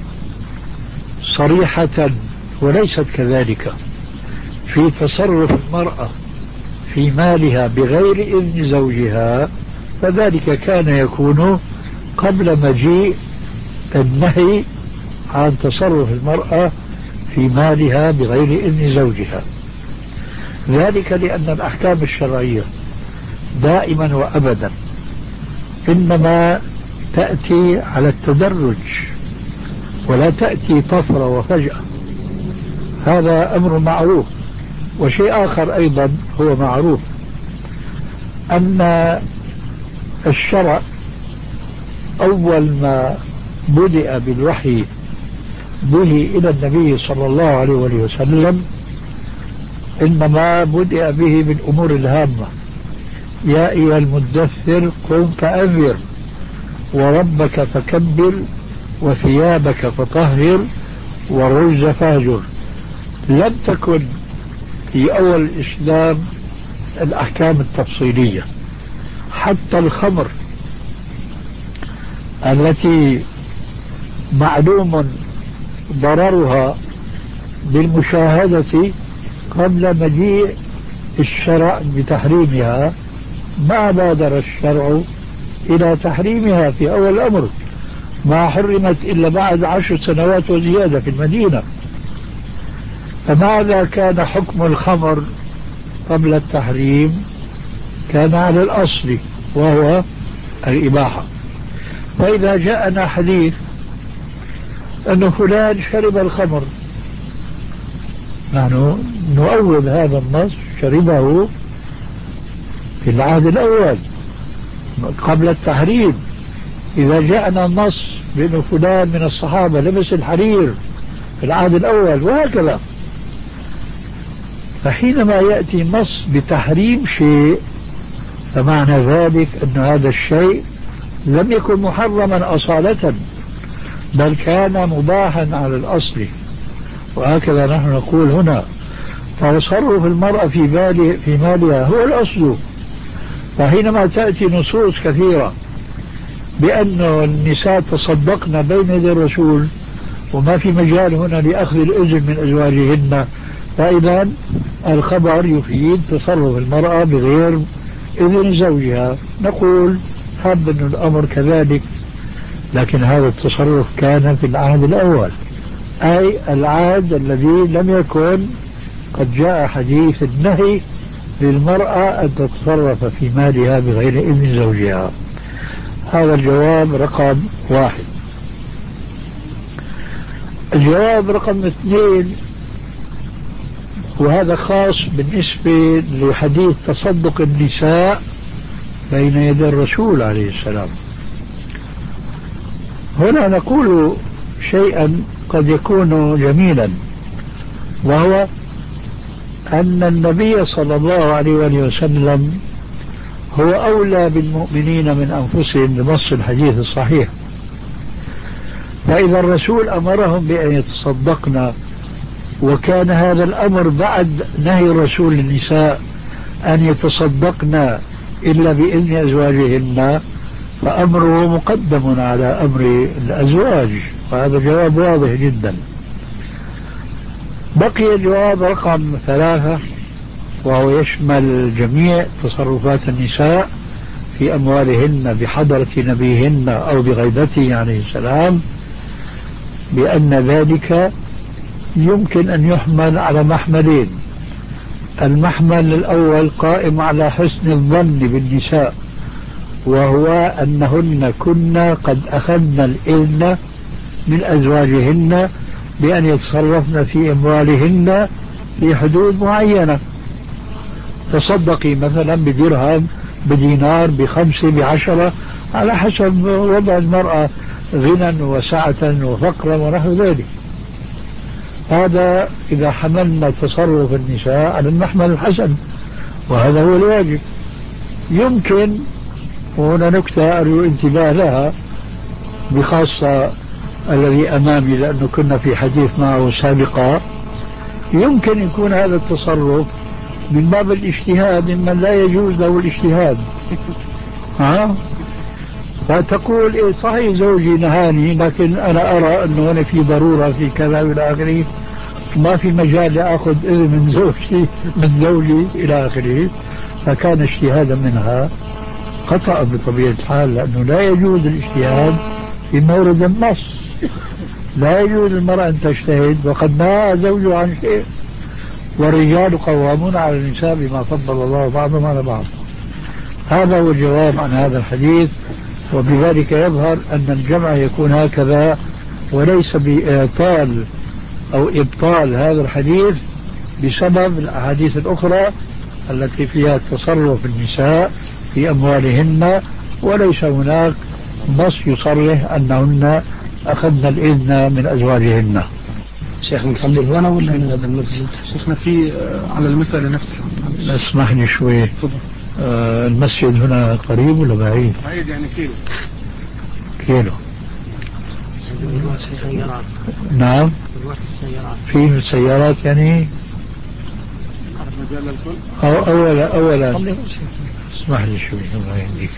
صريحة وليست كذلك في تصرف المرأة في مالها بغير إذن زوجها، فذلك كان يكون قبل مجيء النهي عن تصرف المرأة في مالها بغير إذن زوجها. ذلك لأن الأحكام الشرعية دائما وأبدا إنما تأتي على التدرج ولا تأتي طفرة وفجأة. هذا أمر معروف. وشيء آخر أيضا هو معروف، أن الشرع أول ما بدأ بالوحي به إلى النبي صلى الله عليه وسلم إنما بدأ به بالأمور الهامة: يا أيها المدثر قم فأنذر وربك فكبر وثيابك فطهر والرجز فاهجر. لم تكن في أول الإسلام الأحكام التفصيلية. حتى الخمر التي معلوم ضررها بالمشاهدة قبل مجيء الشرع بتحريمها، ما بادر الشرع إلى تحريمها في أول الأمر، ما حرمت إلا بعد عشر سنوات وزيادة في المدينة. فماذا كان حكم الخمر قبل التحريم؟ كان على الأصل وهو الإباحة. فإذا جاءنا حديث أن فلان شرب الخمر، نحن نؤول هذا النص شربه في العهد الأول قبل التحريم. إذا جاءنا النص بأن فلان من الصحابة لبس الحرير في العهد الأول وهكذا. فحينما يأتي نص بتحريم شيء فمعنى ذلك أن هذا الشيء لم يكن محرما أصالة، بل كان مباحا على الأصل. وهكذا نحن نقول هنا: تصرف المرأة في مالها في مالها هو الأصل. فحينما تأتي نصوص كثيرة بأن النساء تصدقن بين يدي الرسول وما في مجال هنا لأخذ الإذن من أزواجهن، فإذا الخبر يفيد تصرف المرأة بغير إذن زوجها. نقول هب أن الأمر كذلك، لكن هذا التصرف كان في العهد الأول، أي العهد الذي لم يكن قد جاء حديث النهي للمرأة أن تتصرف في مالها بغير إذن زوجها. هذا الجواب رقم واحد. الجواب رقم اثنين، وهذا خاص بالنسبة لحديث تصدق النساء بين يدي الرسول عليه السلام. هنا نقول شيئا قد يكون جميلا، وهو أن النبي صلى الله عليه وسلم هو أولى بالمؤمنين من أنفسهم بنص الحديث الصحيح. فإذا الرسول أمرهم بأن يتصدقن، وكان هذا الأمر بعد نهي الرسول للنساء أن يتصدقن إلا بإذن أزواجهن، فأمره مقدم على أمر الأزواج. وهذا جواب واضح جدا. بقي الجواب رقم ثلاثة، وهو يشمل جميع تصرفات النساء في أموالهن بحضرة نبيهن أو بغيبته عليه السلام، بأن ذلك يمكن أن يحمل على محملين. المحمل الأول قائم على حسن الظن بالنساء، وهو أنهن كن قد أخذن الإذن من أزواجهن بأن يتصرفن في أموالهن في حدود معينة. تصدقي مثلا بدرهم، بدينار، بخمسة، بعشرة، على حسب وضع المرأة غنى وسعة وفقرا ونحو ذلك. هذا إذا حملنا تصرف النساء على المحمل الحسن، وهذا هو الواجب. يمكن، وهنا نكتة أرجو انتباه لها بخاصة الذي أمامي لأنه كنا في حديث معه سابقا، يمكن يكون هذا التصرف من باب الاجتهاد ممن لا يجوز له الاجتهاد. ها؟ فتقول إيه صحيح زوجي نهاني لكن أنا أرى أنه هنا في ضرورة في كذا إلى آخره، ما في مجال لأخذ إذن من زوجتي من زوجي إلى آخره، فكان اجتهادا منها خطأ بطبيعة الحال، لأنه لا يجوز الاجتهاد في مورد النص. لا يجوز المرأة أن تجتهد وقد نهى زوجها عن شيء، والرجال قوامون على النساء بما فضل الله بعضهم على بعض. هذا هو الجواب عن هذا الحديث، وبذلك يظهر أن الجمع يكون هكذا وليس بإعطال أو إبطال هذا الحديث بسبب الأحاديث الأخرى التي فيها تصرف النساء في أموالهن، وليس هناك نص يصرح أنهن أخذن الإذن من أزواجهن. شيخ نصلي هنا ولا من هذا المسجد؟ شيخنا في على المسألة نفسها. اسمحني شوي. آه المسجد هنا قريب ولا بعيد؟ بعيد يعني كيلو. كيلو. نعم. فيه سيارات يعني. أو أولا أولا اسمح لي شوي الله يهديك.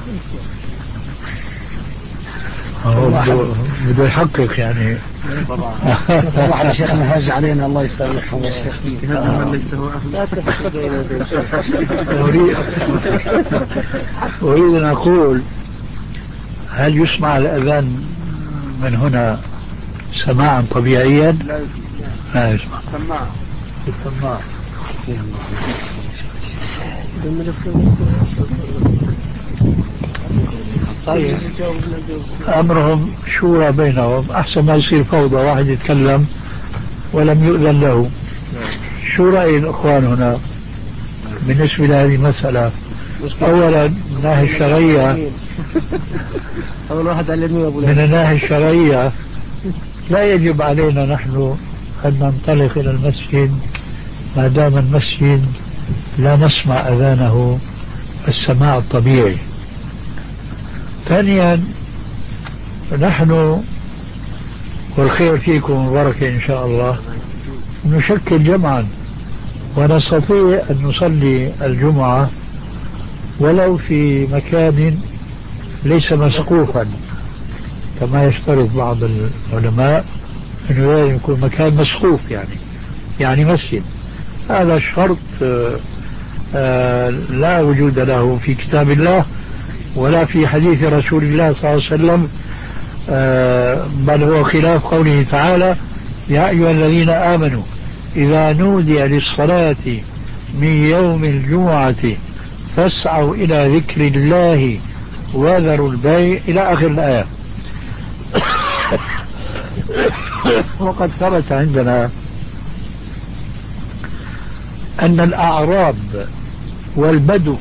هو بده يحقق يعني. طبعا شيخنا هاج علينا الله يسامحهم يا شيخ. أريد أن أقول هل يسمع الأذان من هنا سماعا طبيعيا؟ لا يسمع. سماع. سماع. صحيح. أمرهم شورى بينهم، أحسن ما يصير فوضى واحد يتكلم ولم يؤذن له. شو رأي الأخوان هنا بالنسبة لهذه المسألة؟ أولا من الناحية الشرعية من الناحية الشرعية لا يجب علينا نحن أن ننطلق إلى المسجد ما دام المسجد لا نسمع أذانه السماع الطبيعي. ثانيا نحن والخير فيكم وبركة إن شاء الله نشكل جمعا ونستطيع أن نصلي الجمعة ولو في مكان ليس مسقوفا كما يشترط بعض العلماء أنه لازم يكون مكان مسقوف يعني يعني مسجد. هذا شرط آآ آآ لا وجود له في كتاب الله ولا في حديث رسول الله صلى الله عليه وسلم، بل هو خلاف قوله تعالى يا أيها الذين آمنوا إذا نودي للصلاة من يوم الجمعة فاسعوا إلى ذكر الله وذروا البيع إلى آخر الآية. وقد ثبت عندنا أن الأعراب والبدو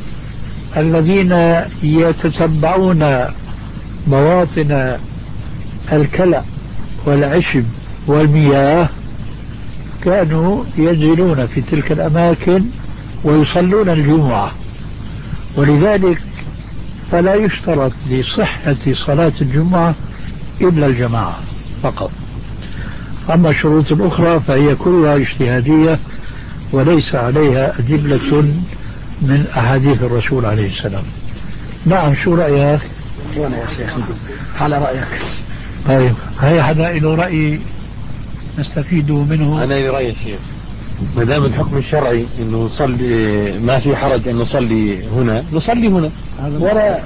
الذين يتتبعون مواطن الكلى والعشب والمياه كانوا ينزلون في تلك الأماكن ويصلون الجمعة، ولذلك فلا يشترط لصحة صلاة الجمعة إلا الجماعة فقط. أما الشروط الأخرى فهي كلها اجتهادية وليس عليها أدلة من أحاديث الرسول عليه السلام. نعم شو رأيك؟ وانا يا شيخ على رأيك. طيب هاي حدا له رأي نستفيد منه. أنا لي رأي شيخ، ما دام الحكم الشرعي إنه نصلي ما في حرج أن نصلي هنا نصلي هنا وراء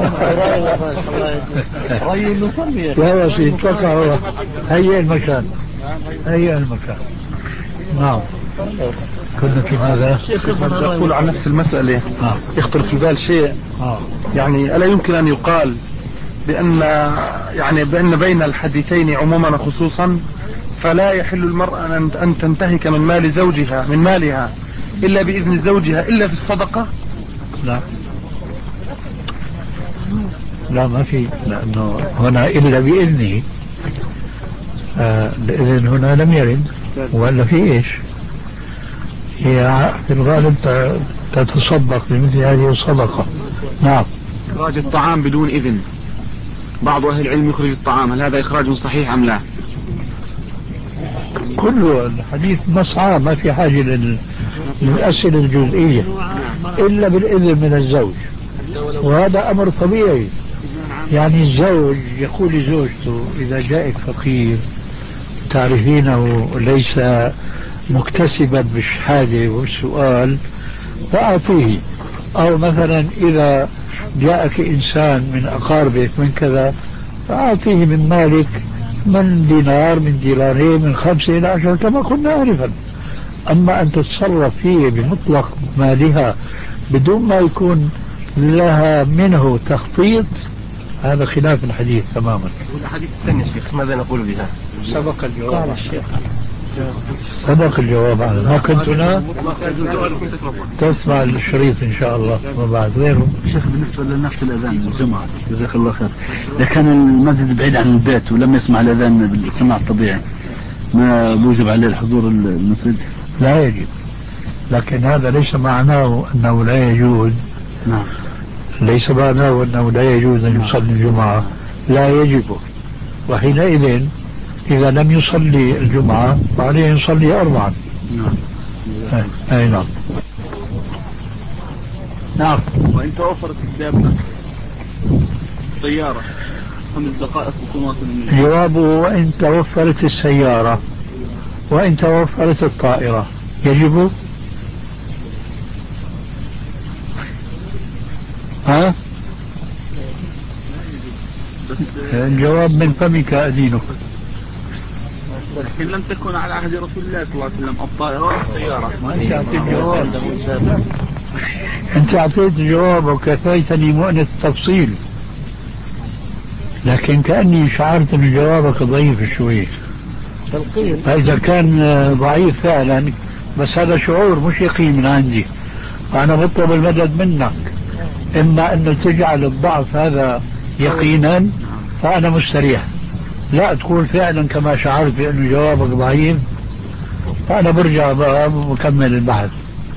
رأي نصلي. لا يا سيدي اتوقع هو هيئ المكان هيئ المكان. نعم كنا في ماذا؟ أقول عن نفس المسألة آه. يخطر في بال شيء آه. يعني ألا يمكن أن يقال بأن يعني بأن بين الحديثين عموما خصوصا فلا يحل المرأة أن تنتهك من مال زوجها من مالها إلا بإذن زوجها إلا في الصدقة؟ لا لا ما في، لأنه هنا إلا بإذنه. آه الإذن هنا لم يرد ولا في إيش؟ هي في الغالب تتصدق بمثل هذه الصدقة. نعم. إخراج الطعام بدون إذن، بعض أهل العلم يخرج الطعام، هل هذا إخراج صحيح أم لا؟ كله الحديث نص عام، ما في حاجة للأسئلة الجزئية إلا بالإذن من الزوج، وهذا أمر طبيعي. يعني الزوج يقول لزوجته إذا جاءك فقير تعرفينه ليس مكتسبا بالشهادة والسؤال فأعطيه، أو مثلا إذا جاءك إنسان من أقاربك من كذا فأعطيه من مالك من دينار من دينارين من خمسة إلى عشرة كما كنا آنفا. أما أن تتصرف فيه بمطلق مالها بدون ما يكون لها منه تخطيط هذا خلاف الحديث تماما. والأحاديث الثانية شيخ ماذا نقول بها؟ سبق الجواب الشيخ. سبق الجواب عنه. ما كنت هنا تسمع الشريط إن شاء الله وبعد غيره. شيخ بالنسبة لنفس الأذان الجمعة جزاك الله خير، إذا كان المسجد بعيد عن البيت ولم يسمع الأذان بالسماع الطبيعي ما يوجب عليه الحضور المسجد؟ لا يجب، لكن هذا ليس معناه أنه لا يجوز. نعم. ليس معناه أنه لا يجوز أن يصلي الجمعة، لا يجب. وحينئذ إذا لم يصلي الجمعة فعليه يصلي أربعا. نعم. أي نعم. نعم. وإن توفرت الدابة سيارة خمس دقائق بكون واصل. جوابه وإن توفرت السيارة وإن توفرت الطائرة يجب. ها؟ الجواب من فمك أدينك. لكن لم تكن على عهد رسول الله صلى الله عليه وسلم الطائرة والسيارة. ما أنت أعطيت جواب. أنت أعطيت جواب وكفيتني مؤنة التفصيل، لكن كأني شعرت أن جوابك ضعيف شوي. فإذا كان ضعيف فعلا بس هذا شعور مش يقين من عندي، فأنا بطلب المدد منك. إما أن تجعل الضعف هذا يقينا فأنا مستريح، لا تقول فعلا كما شعرت بأنه جوابك ضعيف فأنا برجع بقى ومكمل البحث.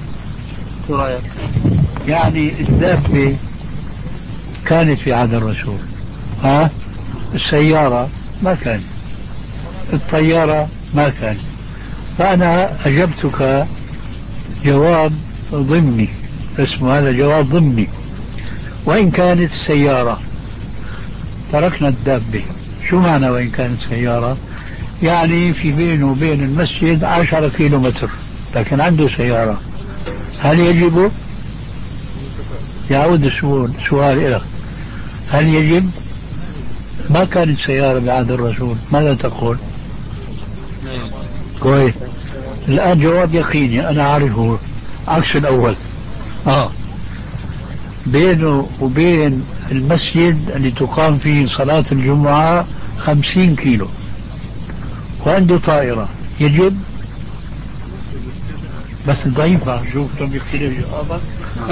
يعني الدابة كانت في عهد الرسول، ها؟ السيارة ما كانت، الطيارة ما كانت، فأنا أجبتك جواب ضمني، اسمه هذا جواب ضمني. وإن كانت السيارة تركنا الدابة. شو معنى وإن كانت سيارة؟ يعني في بينه وبين المسجد عشرة كيلو متر لكن عنده سيارة، هل يجب؟ يعود السؤال سؤال لك، هل يجب؟ ما كانت سيارة بعهد الرسول، ماذا تقول؟ كويس. الآن جواب يقيني أنا أعرفه عكس الأول. آه. بينه وبين المسجد اللي تقام فيه صلاة الجمعة خمسين كيلو وعنده طائرة، يجب؟ بس ضعيفة. شوفتم يختلف جوابك.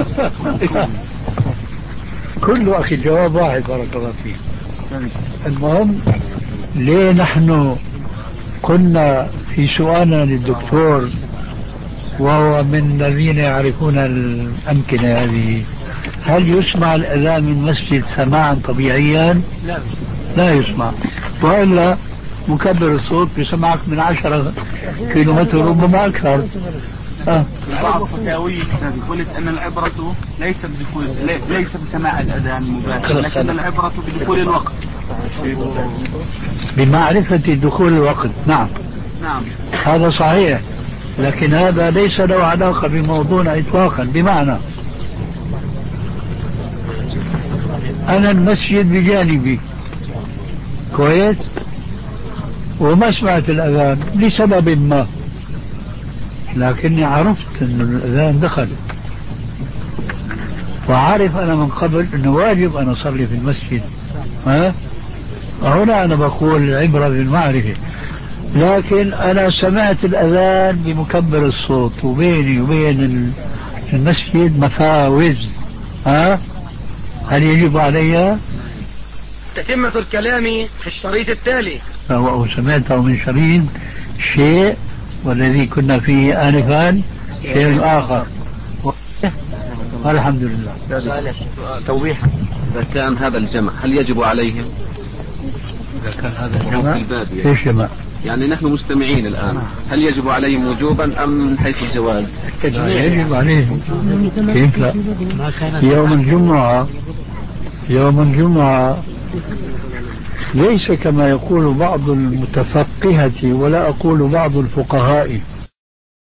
كله أخي جواب واحد بارك الله فيك. المهم ليه نحن كنا في سؤالنا للدكتور وهو من الذين يعرفون الأمكنة هذه، هل يسمع الأذان من مسجد سماعا طبيعيا؟ لا لا يسمع، وإلا مكبر الصوت بسمعك من عشرة كيلو متر ربما أكثر. آه. بعض الفتاوي قلت أن العبرة ليست بدخول ليس بسماع الأذان مباشرة، لكن العبرة بدخول الوقت، بمعرفة دخول الوقت. نعم نعم هذا صحيح، لكن هذا ليس له علاقة بموضوعنا إطلاقا. بمعنى أنا المسجد بجانبي كويس وما سمعت الأذان لسبب ما، لكني عرفت أن الأذان دخل وعارف أنا من قبل أنه واجب أن أصلي في المسجد. ها؟ هنا أنا بقول العبرة بالمعرفة، لكن أنا سمعت الأذان بمكبر الصوت وبيني وبين المسجد مفاوز. ها؟ هل يجب علي؟ تتمة الكلام في الشريط التالي. أو سمعته من شريط شيء والذي كنا فيه آنفا شيء آخر. الحمد لله. توضيحا، إذا كان هذا الجمع هل يجب عليهم؟ إذا كان هذا الجمع في الباب يعني. ايش جمع؟ يعني نحن مستمعين الآن، هل يجب عليهم وجوبا أم من حيث الجواز؟ يجب عليهم. كيف لا؟ يوم الجمعة يوم الجمعة ليس كما يقول بعض المتفقهة ولا أقول بعض الفقهاء